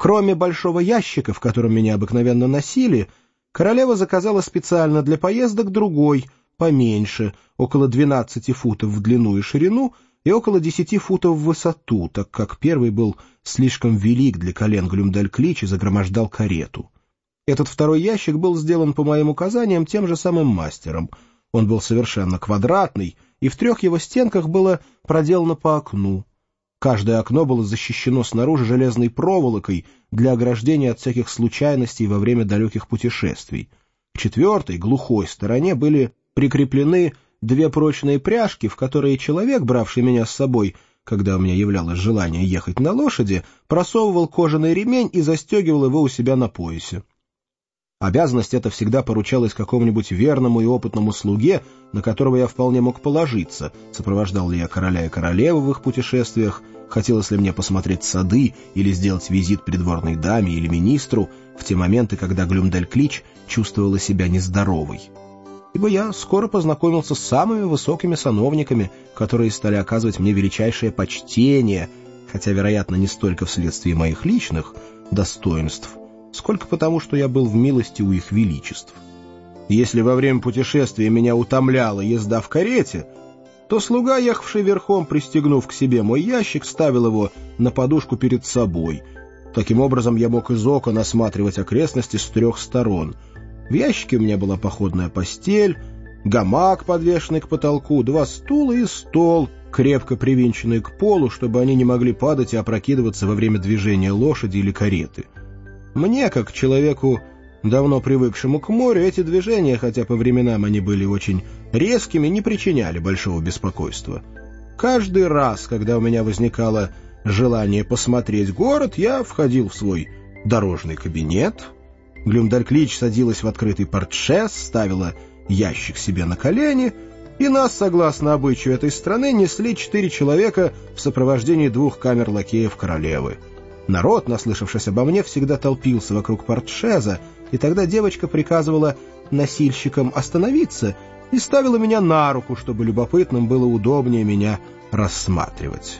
Кроме большого ящика, в котором меня обыкновенно носили, королева заказала специально для поездок другой, поменьше, около 12 футов в длину и ширину и около 10 футов в высоту, так как первый был слишком велик для колен Глюмдальклич и загромождал карету. Этот второй ящик был сделан по моим указаниям тем же самым мастером. Он был совершенно квадратный, и в 3 его стенках было проделано по окну. Каждое окно было защищено снаружи железной проволокой для ограждения от всяких случайностей во время далеких путешествий. К 4-й, глухой стороне были прикреплены 2 прочные пряжки, в которые человек, бравший меня с собой, когда у меня являлось желание ехать на лошади, просовывал кожаный ремень и застегивал его у себя на поясе. Обязанность эта всегда поручалась какому-нибудь верному и опытному слуге, на которого я вполне мог положиться, сопровождал ли я короля и королеву в их путешествиях, хотелось ли мне посмотреть сады или сделать визит придворной даме или министру в те моменты, когда Глюмдальклич чувствовала себя нездоровой. Ибо я скоро познакомился с самыми высокими сановниками, которые стали оказывать мне величайшее почтение, хотя, вероятно, не столько вследствие моих личных достоинств, сколько потому, что я был в милости у их величеств. Если во время путешествия меня утомляла езда в карете, то слуга, ехавший верхом, пристегнув к себе мой ящик, ставил его на подушку перед собой. Таким образом, я мог из окон осматривать окрестности с 3 сторон. В ящике у меня была походная постель, гамак, подвешенный к потолку, 2 стула и стол, крепко привинченный к полу, чтобы они не могли падать и опрокидываться во время движения лошади или кареты. Мне, как человеку, давно привыкшему к морю, эти движения, хотя по временам они были очень резкими, не причиняли большого беспокойства. Каждый раз, когда у меня возникало желание посмотреть город, я входил в свой дорожный кабинет. Глюмдальклич садилась в открытый портшес, ставила ящик себе на колени, и нас, согласно обычаю этой страны, несли 4 человека в сопровождении 2 камер-лакеев королевы. Народ, наслышавшись обо мне, всегда толпился вокруг портшеза, и тогда девочка приказывала носильщикам остановиться и ставила меня на руку, чтобы любопытным было удобнее меня рассматривать.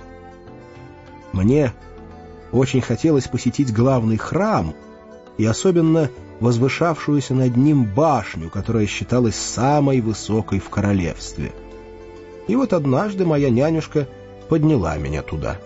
Мне очень хотелось посетить главный храм и особенно возвышавшуюся над ним башню, которая считалась самой высокой в королевстве. И вот однажды моя нянюшка подняла меня туда.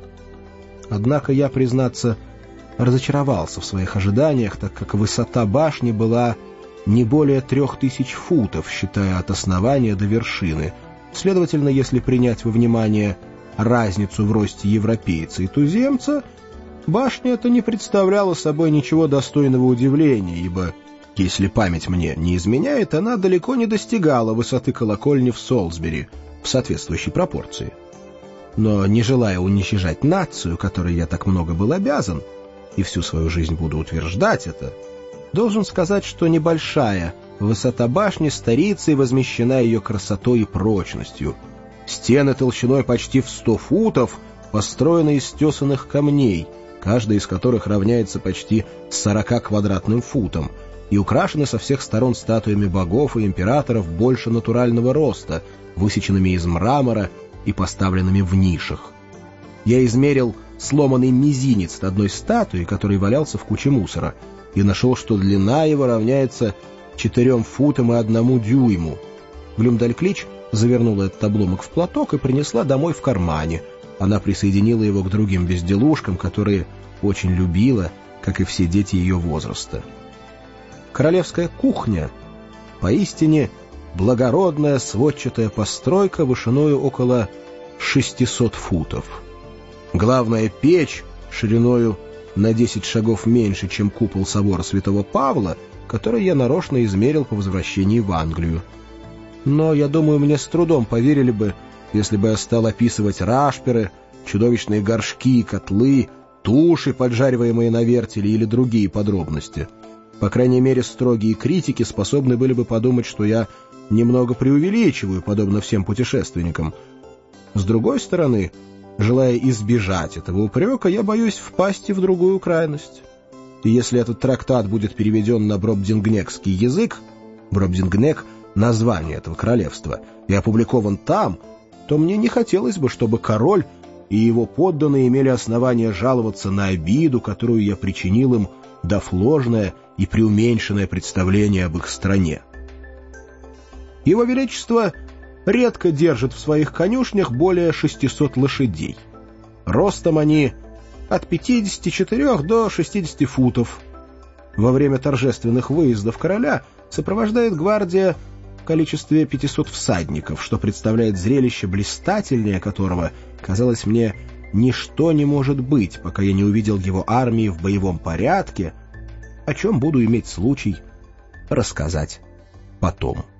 Однако я, признаться, разочаровался в своих ожиданиях, так как высота башни была не более 3000 футов, считая от основания до вершины. Следовательно, если принять во внимание разницу в росте европейца и туземца, башня эта не представляла собой ничего достойного удивления, ибо, если память мне не изменяет, она далеко не достигала высоты колокольни в Солсбери в соответствующей пропорции. Но, не желая уничижать нацию, которой я так много был обязан, и всю свою жизнь буду утверждать это, должен сказать, что небольшая высота башни старится и возмещена ее красотой и прочностью. Стены толщиной почти в 100 футов построены из тесаных камней, каждый из которых равняется почти 40 квадратным футам, и украшены со всех сторон статуями богов и императоров больше натурального роста, высеченными из мрамора и поставленными в нишах. Я измерил сломанный мизинец одной статуи, который валялся в куче мусора, и нашел, что длина его равняется 4 футам и 1 дюйму. Глюмдальклич завернула этот обломок в платок и принесла домой в кармане. Она присоединила его к другим безделушкам, которые очень любила, как и все дети ее возраста. Королевская кухня поистине благородная сводчатая постройка вышиною около 600 футов. Главная печь шириною на 10 шагов меньше, чем купол собора святого Павла, который я нарочно измерил по возвращении в Англию. Но, я думаю, мне с трудом поверили бы, если бы я стал описывать рашперы, чудовищные горшки и котлы, туши, поджариваемые на вертеле, или другие подробности. По крайней мере, строгие критики способны были бы подумать, что я немного преувеличиваю, подобно всем путешественникам. С другой стороны, желая избежать этого упрека, я боюсь впасть в другую крайность. И если этот трактат будет переведен на бробдингнекский язык, Бробдингнек — название этого королевства, и опубликован там, то мне не хотелось бы, чтобы король и его подданные имели основание жаловаться на обиду, которую я причинил им, дав ложное и преуменьшенное представление об их стране. Его Величество редко держит в своих конюшнях более 600 лошадей. Ростом они от 54 до 60 футов. Во время торжественных выездов короля сопровождает гвардия в количестве 500 всадников, что представляет зрелище, блистательнее которого, казалось мне, ничто не может быть, пока я не увидел его армии в боевом порядке, о чем буду иметь случай рассказать потом.